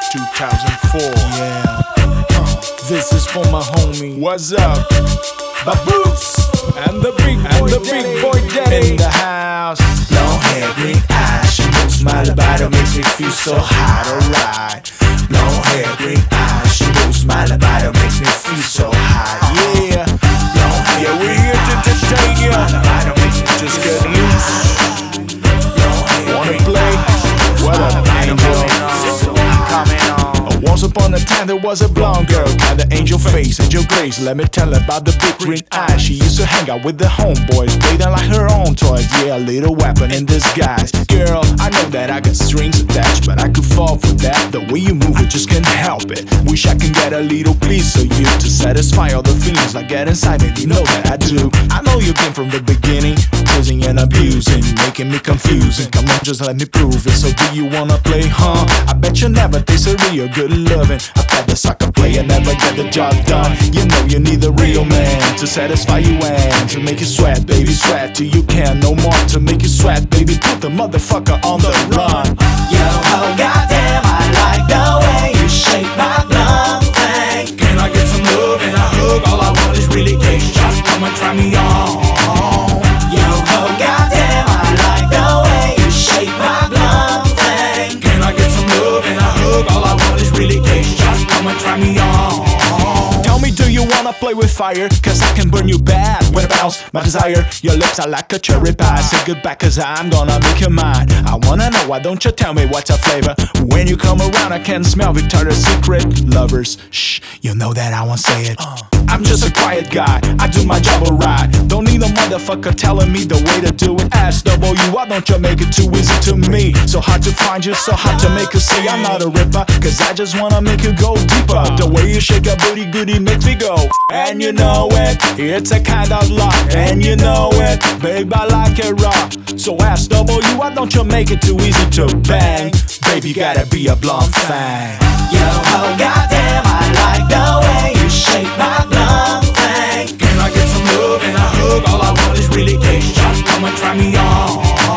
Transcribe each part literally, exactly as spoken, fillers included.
two thousand four. Yeah. Uh, this is for my homie. What's up? Baboose And the big and boy the daddy. big boy daddy in the house. Long hair, green eyes, she moves smile about her, makes me feel so hot, alright. Long hair, green eyes, she moves smile about her, makes me feel so hot. Yeah, Long hair, yeah, we're here to entertain you. smile about her, makes me Just feel get so loose. hot. Long hair, Wanna green play? eyes, What up, smile about her, angel? makes me feel so hot. Once upon a time there was a blonde girl, kinda angel face, angel grace. Let me tell her about the big green eyes. She used to hang out with the homeboys, play them like her own toys. Yeah, a little weapon in disguise. Girl, I know that I got strings attached, but I could fall for that. The way you move it, just can't help it. Wish I can get a little piece of you to satisfy all the feelings I get inside me. You know that I do. I know you came from the beginning, teasing and abusing, making me confusing. Come on, just let me prove it. So do you wanna play, huh? I bet you never taste a real good loving. I bet the sucker player never get the job done. You know you need a real man to satisfy you and to make you sweat, baby, sweat till you can no more. To make you sweat, baby, put the motherfucker on the run. Yo ho, goddamn, I like the way you shake my lump thing. Can I get some love and a hug? All I want is really taste. Just come and try me on. Yo ho, goddamn, I like the way you shake my lump thing. Can I get some love and a hug? All I want is really taste. Just come and try me on. Tell me, do you wanna play with fire? Cause I can burn you bad. What about my desire? Your lips are like a cherry pie. Say goodbye cause I'm gonna make you mine. I wanna know, why don't you tell me what's your flavor? When you come around I can smell Victoria's Secret. Lovers, shh, you know that I won't say it. I'm just a quiet guy, I do my job alright. Don't need a motherfucker telling me the way to do it. S W, why don't you make it too easy to me? So hard to find you, so hard to make you see I'm not a ripper, cause I just wanna make you go deeper. The way you shake a booty goody makes me go, and you know it, it's a kind of luck. And you know it, babe, I like it raw. So S W, why don't you make it too easy to bang? Baby, gotta be a blonde thing. Yo ho, goddamn, I like the way you shake my lump thing. Can I get some love and a hug? All I want is really taste. Just come and try me on.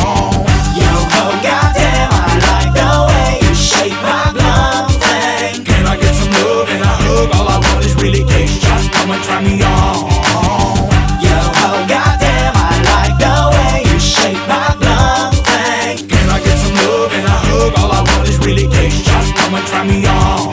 Yo ho, goddamn, I like the way you shake my lump thing. Can I get some love and a hug? All I want is really taste. Just come and try me on. Yo ho, goddamn, I like the way you shake my lump thing. Can I get some love and a hug? All I want is really taste. Just come and try me on.